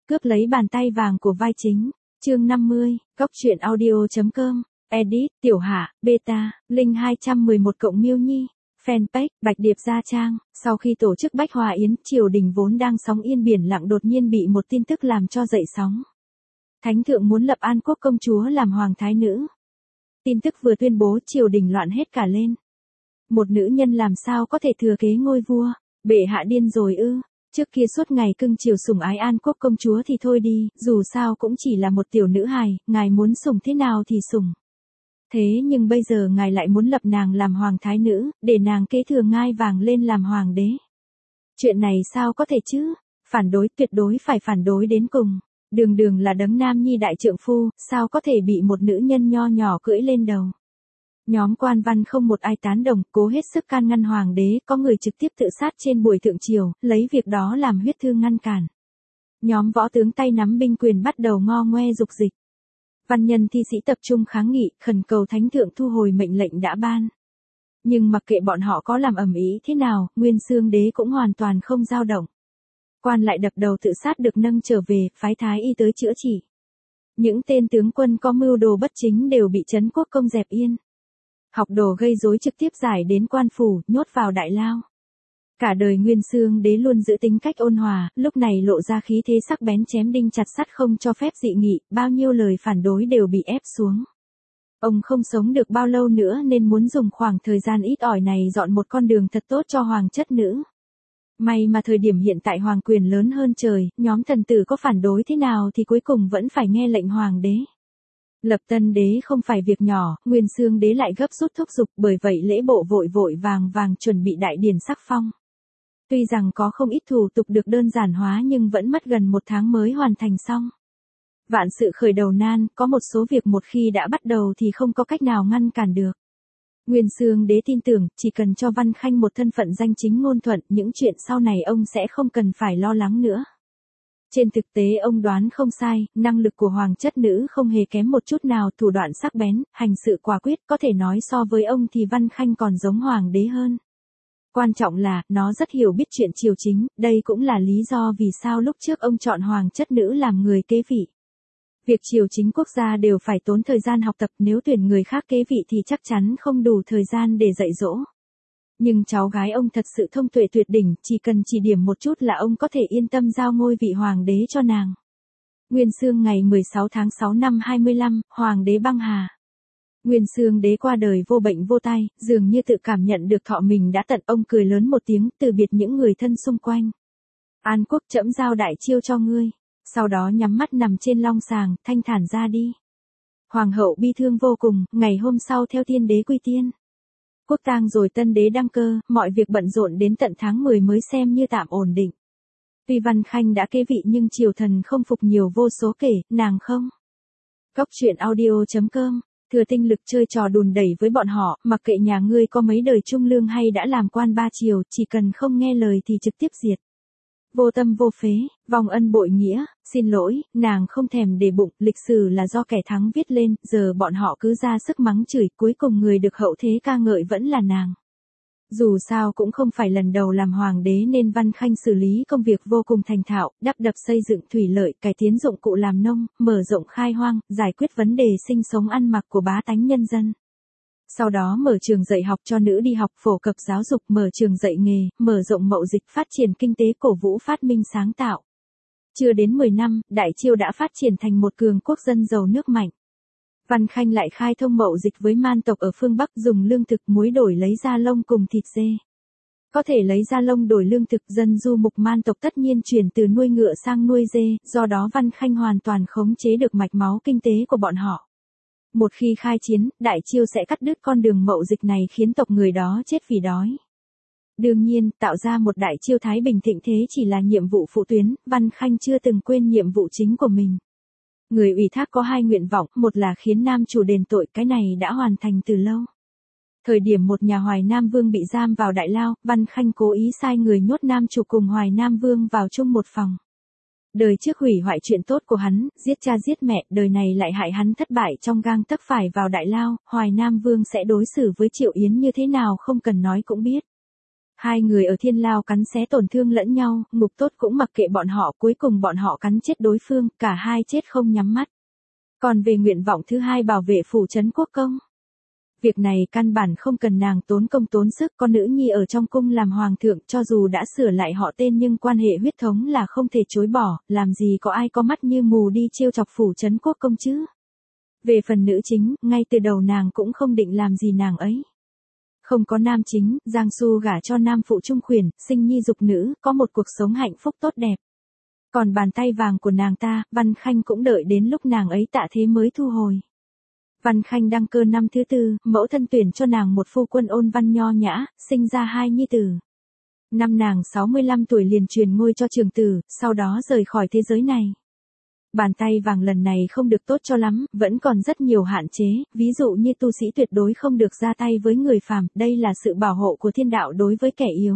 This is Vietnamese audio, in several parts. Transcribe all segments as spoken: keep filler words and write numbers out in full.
cướp lấy bàn tay vàng của vai chính. Chương năm mươi, Góc truyện audio.com, edit, Tiểu Hạ, Beta, link hai trăm mười một cộng Miêu Nhi, fanpage, Bạch Điệp Gia Trang. Sau khi tổ chức Bách Hòa Yến, triều đình vốn đang sóng yên biển lặng đột nhiên bị một tin tức làm cho dậy sóng. Thánh thượng muốn lập An Quốc công chúa làm hoàng thái nữ. Tin tức vừa tuyên bố triều đình loạn hết cả lên. Một nữ nhân làm sao có thể thừa kế ngôi vua, bệ hạ điên rồi ư? Trước kia suốt ngày cưng chiều sủng ái An Quốc công chúa thì thôi đi, dù sao cũng chỉ là một tiểu nữ hài, ngài muốn sủng thế nào thì sủng. Thế nhưng bây giờ ngài lại muốn lập nàng làm hoàng thái nữ, để nàng kế thừa ngai vàng lên làm hoàng đế. Chuyện này sao có thể chứ? Phản đối, tuyệt đối phải phản đối đến cùng. Đường đường là đấng nam nhi đại trượng phu, sao có thể bị một nữ nhân nho nhỏ cưỡi lên đầu. Nhóm quan văn không một ai tán đồng, cố hết sức can ngăn hoàng đế, có người trực tiếp tự sát trên buổi thượng triều, lấy việc đó làm huyết thư ngăn cản. Nhóm võ tướng tay nắm binh quyền bắt đầu ngo ngoe dục dịch. Văn nhân thi sĩ tập trung kháng nghị, khẩn cầu thánh thượng thu hồi mệnh lệnh đã ban. Nhưng mặc kệ bọn họ có làm ầm ĩ thế nào, Nguyên Xương đế cũng hoàn toàn không dao động. Quan lại đập đầu tự sát được nâng trở về, phái thái y tới chữa trị. Những tên tướng quân có mưu đồ bất chính đều bị trấn quốc công dẹp yên. Học đồ gây rối trực tiếp giải đến quan phủ, nhốt vào đại lao. Cả đời Nguyên Xương đế luôn giữ tính cách ôn hòa, lúc này lộ ra khí thế sắc bén chém đinh chặt sắt không cho phép dị nghị, bao nhiêu lời phản đối đều bị ép xuống. Ông không sống được bao lâu nữa nên muốn dùng khoảng thời gian ít ỏi này dọn một con đường thật tốt cho hoàng chất nữ. May mà thời điểm hiện tại hoàng quyền lớn hơn trời, nhóm thần tử có phản đối thế nào thì cuối cùng vẫn phải nghe lệnh hoàng đế. Lập tân đế không phải việc nhỏ, Nguyên Xương đế lại gấp rút thúc giục, bởi vậy lễ bộ vội vội vàng vàng chuẩn bị đại điển sắc phong. Tuy rằng có không ít thủ tục được đơn giản hóa nhưng vẫn mất gần một tháng mới hoàn thành xong. Vạn sự khởi đầu nan, có một số việc một khi đã bắt đầu thì không có cách nào ngăn cản được. Nguyên Xương đế tin tưởng, chỉ cần cho Văn Khanh một thân phận danh chính ngôn thuận, những chuyện sau này ông sẽ không cần phải lo lắng nữa. Trên thực tế ông đoán không sai, năng lực của hoàng chất nữ không hề kém một chút nào, thủ đoạn sắc bén, hành sự quả quyết, có thể nói so với ông thì Văn Khanh còn giống hoàng đế hơn. Quan trọng là, nó rất hiểu biết chuyện triều chính, đây cũng là lý do vì sao lúc trước ông chọn hoàng chất nữ làm người kế vị. Việc triều chính quốc gia đều phải tốn thời gian học tập, nếu tuyển người khác kế vị thì chắc chắn không đủ thời gian để dạy dỗ. Nhưng cháu gái ông thật sự thông tuệ tuyệt đỉnh, chỉ cần chỉ điểm một chút là ông có thể yên tâm giao ngôi vị hoàng đế cho nàng. Nguyên Xương ngày mười sáu tháng sáu năm hai mươi lăm, hoàng đế băng hà. Nguyên Xương đế qua đời vô bệnh vô tai, dường như tự cảm nhận được thọ mình đã tận, ông cười lớn một tiếng, từ biệt những người thân xung quanh. An Quốc trẫm giao đại chiêu cho ngươi. Sau đó nhắm mắt nằm trên long sàng, thanh thản ra đi. Hoàng hậu bi thương vô cùng, ngày hôm sau theo tiên đế quy tiên. Quốc tang rồi tân đế đăng cơ, mọi việc bận rộn đến tận tháng mười mới xem như tạm ổn định. Tuy Văn Khanh đã kế vị nhưng triều thần không phục nhiều vô số kể, nàng không. Góc truyện audio.com, thừa tinh lực chơi trò đùn đẩy với bọn họ, mặc kệ nhà ngươi có mấy đời trung lương hay đã làm quan ba triều, chỉ cần không nghe lời thì trực tiếp diệt. Vô tâm vô phế, vong ân bội nghĩa, xin lỗi, nàng không thèm để bụng, lịch sử là do kẻ thắng viết lên, giờ bọn họ cứ ra sức mắng chửi, cuối cùng người được hậu thế ca ngợi vẫn là nàng. Dù sao cũng không phải lần đầu làm hoàng đế nên Văn Khanh xử lý công việc vô cùng thành thạo, đắp đập xây dựng thủy lợi, cải tiến dụng cụ làm nông, mở rộng khai hoang, giải quyết vấn đề sinh sống ăn mặc của bá tánh nhân dân. Sau đó mở trường dạy học cho nữ đi học, phổ cập giáo dục, mở trường dạy nghề, mở rộng mậu dịch, phát triển kinh tế, cổ vũ phát minh sáng tạo. Chưa đến mười năm, Đại Chiêu đã phát triển thành một cường quốc dân giàu nước mạnh. Văn Khanh lại khai thông mậu dịch với man tộc ở phương Bắc, dùng lương thực muối đổi lấy da lông cùng thịt dê. Có thể lấy da lông đổi lương thực, dân du mục man tộc tất nhiên chuyển từ nuôi ngựa sang nuôi dê, do đó Văn Khanh hoàn toàn khống chế được mạch máu kinh tế của bọn họ. Một khi khai chiến, Đại Chiêu sẽ cắt đứt con đường mậu dịch này khiến tộc người đó chết vì đói. Đương nhiên, tạo ra một Đại Chiêu thái bình thịnh thế chỉ là nhiệm vụ phụ tuyến, Văn Khanh chưa từng quên nhiệm vụ chính của mình. Người ủy thác có hai nguyện vọng, một là khiến nam chủ đền tội, cái này đã hoàn thành từ lâu. Thời điểm một nhà Hoài Nam Vương bị giam vào đại lao, Văn Khanh cố ý sai người nhốt nam chủ cùng Hoài Nam Vương vào chung một phòng. Đời trước hủy hoại chuyện tốt của hắn, giết cha giết mẹ, đời này lại hại hắn thất bại trong gang tấc phải vào đại lao, Hoài Nam Vương sẽ đối xử với Triệu Yến như thế nào không cần nói cũng biết. Hai người ở thiên lao cắn xé tổn thương lẫn nhau, ngục tốt cũng mặc kệ bọn họ, cuối cùng bọn họ cắn chết đối phương, cả hai chết không nhắm mắt. Còn về nguyện vọng thứ hai bảo vệ phủ trấn quốc công. Việc này căn bản không cần nàng tốn công tốn sức, con nữ nhi ở trong cung làm hoàng thượng, cho dù đã sửa lại họ tên nhưng quan hệ huyết thống là không thể chối bỏ, làm gì có ai có mắt như mù đi trêu chọc phủ trấn quốc công chứ. Về phần nữ chính, ngay từ đầu nàng cũng không định làm gì nàng ấy. Không có nam chính, Giang Su gả cho nam phụ trung khuyển, sinh nhi dục nữ, có một cuộc sống hạnh phúc tốt đẹp. Còn bàn tay vàng của nàng ta, Văn Khanh cũng đợi đến lúc nàng ấy tạ thế mới thu hồi. Văn Khanh đăng cơ năm thứ tư, mẫu thân tuyển cho nàng một phu quân ôn văn nho nhã, sinh ra hai nhi tử. Năm nàng sáu mươi lăm tuổi liền truyền ngôi cho trường tử, sau đó rời khỏi thế giới này. Bàn tay vàng lần này không được tốt cho lắm, vẫn còn rất nhiều hạn chế, ví dụ như tu sĩ tuyệt đối không được ra tay với người phàm, đây là sự bảo hộ của thiên đạo đối với kẻ yếu.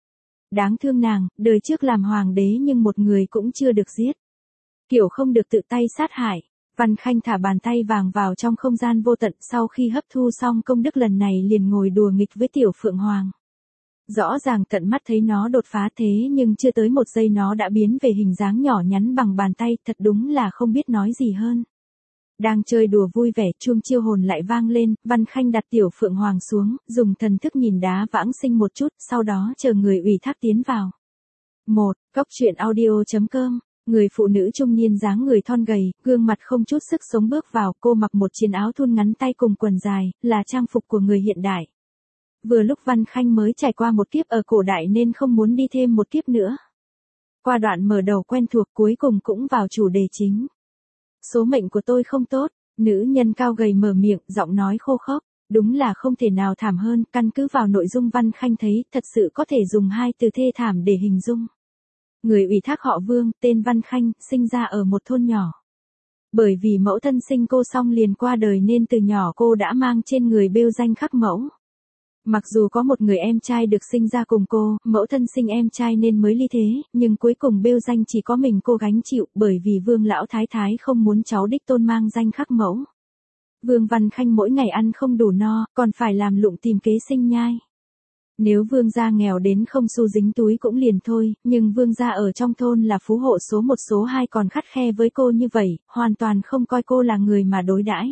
Đáng thương nàng, đời trước làm hoàng đế nhưng một người cũng chưa được giết. Kiểu không được tự tay sát hại. Văn Khanh thả bàn tay vàng vào trong không gian vô tận, sau khi hấp thu xong công đức lần này liền ngồi đùa nghịch với tiểu Phượng Hoàng. Rõ ràng tận mắt thấy nó đột phá thế nhưng chưa tới một giây nó đã biến về hình dáng nhỏ nhắn bằng bàn tay, thật đúng là không biết nói gì hơn. Đang chơi đùa vui vẻ, chuông chiêu hồn lại vang lên, Văn Khanh đặt tiểu Phượng Hoàng xuống, dùng thần thức nhìn đá vãng sinh một chút, sau đó chờ người ủy thác tiến vào. một. Cốc truyện audio chấm com. Người phụ nữ trung niên dáng người thon gầy, gương mặt không chút sức sống bước vào, cô mặc một chiếc áo thun ngắn tay cùng quần dài, là trang phục của người hiện đại. Vừa lúc Văn Khanh mới trải qua một kiếp ở cổ đại nên không muốn đi thêm một kiếp nữa. Qua đoạn mở đầu quen thuộc cuối cùng cũng vào chủ đề chính. Số mệnh của tôi không tốt, nữ nhân cao gầy mở miệng, giọng nói khô khốc, đúng là không thể nào thảm hơn, căn cứ vào nội dung Văn Khanh thấy, thật sự có thể dùng hai từ thê thảm để hình dung. Người ủy thác họ Vương, tên Văn Khanh, sinh ra ở một thôn nhỏ. Bởi vì mẫu thân sinh cô xong liền qua đời nên từ nhỏ cô đã mang trên người bêu danh khắc mẫu. Mặc dù có một người em trai được sinh ra cùng cô, mẫu thân sinh em trai nên mới ly thế, nhưng cuối cùng bêu danh chỉ có mình cô gánh chịu, bởi vì Vương lão thái thái không muốn cháu đích tôn mang danh khắc mẫu. Vương Văn Khanh mỗi ngày ăn không đủ no, còn phải làm lụng tìm kế sinh nhai. Nếu Vương gia nghèo đến không xu dính túi cũng liền thôi, nhưng Vương gia ở trong thôn là phú hộ số một số hai còn khắt khe với cô như vậy, hoàn toàn không coi cô là người mà đối đãi.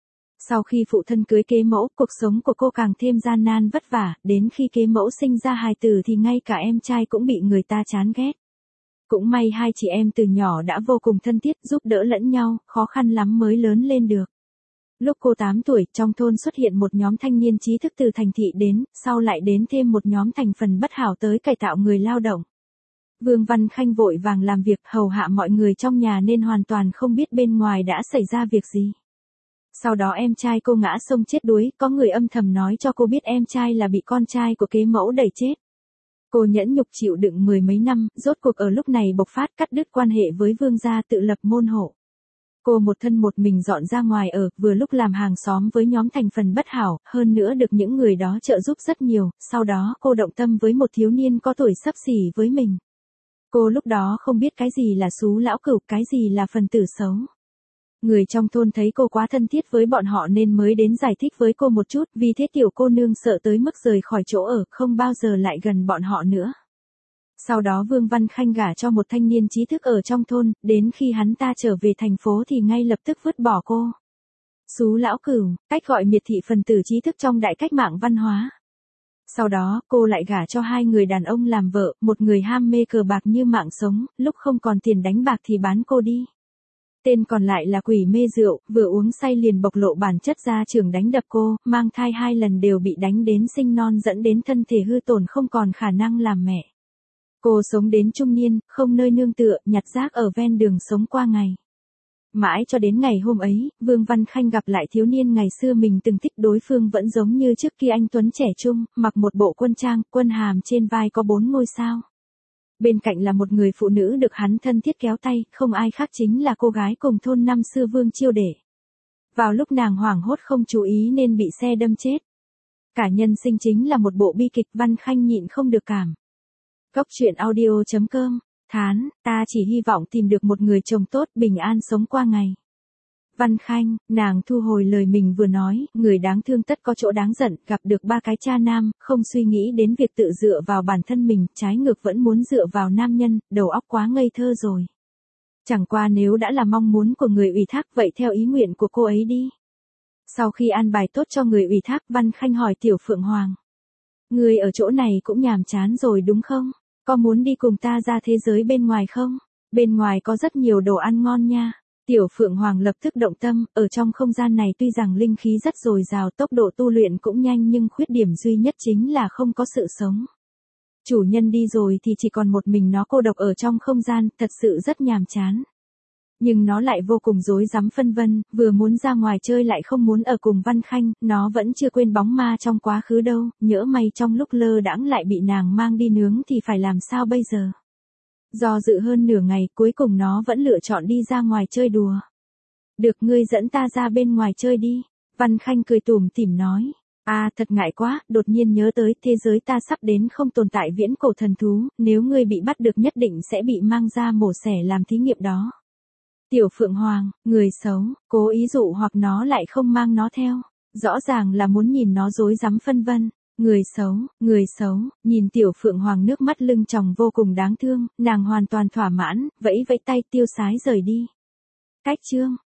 Sau khi phụ thân cưới kế mẫu, cuộc sống của cô càng thêm gian nan vất vả, đến khi kế mẫu sinh ra hài tử thì ngay cả em trai cũng bị người ta chán ghét. Cũng may hai chị em từ nhỏ đã vô cùng thân thiết, giúp đỡ lẫn nhau, khó khăn lắm mới lớn lên được. Lúc cô tám tuổi, trong thôn xuất hiện một nhóm thanh niên trí thức từ thành thị đến, sau lại đến thêm một nhóm thành phần bất hảo tới cải tạo người lao động. Vương Văn Khanh vội vàng làm việc hầu hạ mọi người trong nhà nên hoàn toàn không biết bên ngoài đã xảy ra việc gì. Sau đó em trai cô ngã sông chết đuối, có người âm thầm nói cho cô biết em trai là bị con trai của kế mẫu đẩy chết. Cô nhẫn nhục chịu đựng mười mấy năm, rốt cuộc ở lúc này bộc phát cắt đứt quan hệ với Vương gia tự lập môn hộ. Cô một thân một mình dọn ra ngoài ở, vừa lúc làm hàng xóm với nhóm thành phần bất hảo, hơn nữa được những người đó trợ giúp rất nhiều, sau đó cô động tâm với một thiếu niên có tuổi xấp xỉ với mình. Cô lúc đó không biết cái gì là xú lão cửu, cái gì là phần tử xấu. Người trong thôn thấy cô quá thân thiết với bọn họ nên mới đến giải thích với cô một chút, vì thế tiểu cô nương sợ tới mức rời khỏi chỗ ở, không bao giờ lại gần bọn họ nữa. Sau đó Vương Văn Khanh gả cho một thanh niên trí thức ở trong thôn, đến khi hắn ta trở về thành phố thì ngay lập tức vứt bỏ cô. Xú lão cửu, cách gọi miệt thị phần tử trí thức trong đại cách mạng văn hóa. Sau đó, cô lại gả cho hai người đàn ông làm vợ, một người ham mê cờ bạc như mạng sống, lúc không còn tiền đánh bạc thì bán cô đi. Tên còn lại là quỷ mê rượu, vừa uống say liền bộc lộ bản chất ra trưởng đánh đập cô, mang thai hai lần đều bị đánh đến sinh non dẫn đến thân thể hư tổn không còn khả năng làm mẹ. Cô sống đến trung niên, không nơi nương tựa, nhặt rác ở ven đường sống qua ngày. Mãi cho đến ngày hôm ấy, Vương Văn Khanh gặp lại thiếu niên ngày xưa mình từng thích, đối phương vẫn giống như trước kia anh tuấn trẻ trung, mặc một bộ quân trang, quân hàm trên vai có bốn ngôi sao. Bên cạnh là một người phụ nữ được hắn thân thiết kéo tay, không ai khác chính là cô gái cùng thôn năm xưa Vương Chiêu Để. Vào lúc nàng hoảng hốt không chú ý nên bị xe đâm chết. Cả nhân sinh chính là một bộ bi kịch, Văn Khanh nhịn không được cảm. Cốc truyện audio chấm com, thán, ta chỉ hy vọng tìm được một người chồng tốt, bình an sống qua ngày. Văn Khanh, nàng thu hồi lời mình vừa nói, người đáng thương tất có chỗ đáng giận, gặp được ba cái cha nam, không suy nghĩ đến việc tự dựa vào bản thân mình, trái ngược vẫn muốn dựa vào nam nhân, đầu óc quá ngây thơ rồi. Chẳng qua nếu đã là mong muốn của người ủy thác vậy theo ý nguyện của cô ấy đi. Sau khi an bài tốt cho người ủy thác, Văn Khanh hỏi Tiểu Phượng Hoàng. Người ở chỗ này cũng nhàm chán rồi đúng không? Có muốn đi cùng ta ra thế giới bên ngoài không? Bên ngoài có rất nhiều đồ ăn ngon nha. Tiểu Phượng Hoàng lập tức động tâm, ở trong không gian này tuy rằng linh khí rất dồi dào, tốc độ tu luyện cũng nhanh nhưng khuyết điểm duy nhất chính là không có sự sống. Chủ nhân đi rồi thì chỉ còn một mình nó cô độc ở trong không gian, thật sự rất nhàm chán. Nhưng nó lại vô cùng rối rắm phân vân, vừa muốn ra ngoài chơi lại không muốn ở cùng Văn Khanh, nó vẫn chưa quên bóng ma trong quá khứ đâu, nhỡ may trong lúc lơ đãng lại bị nàng mang đi nướng thì phải làm sao bây giờ. Do dự hơn nửa ngày, cuối cùng nó vẫn lựa chọn đi ra ngoài chơi đùa. Được, ngươi dẫn ta ra bên ngoài chơi đi. Văn Khanh cười tủm tỉm nói. À, thật ngại quá, đột nhiên nhớ tới thế giới ta sắp đến không tồn tại viễn cổ thần thú, nếu ngươi bị bắt được nhất định sẽ bị mang ra mổ xẻ làm thí nghiệm đó. Tiểu Phượng Hoàng, người xấu, cố ý dụ hoặc nó lại không mang nó theo. Rõ ràng là muốn nhìn nó rối rắm phân vân. Người xấu, người xấu, nhìn Tiểu Phượng Hoàng nước mắt lưng tròng vô cùng đáng thương, nàng hoàn toàn thỏa mãn, vẫy vẫy tay tiêu sái rời đi. Cách chương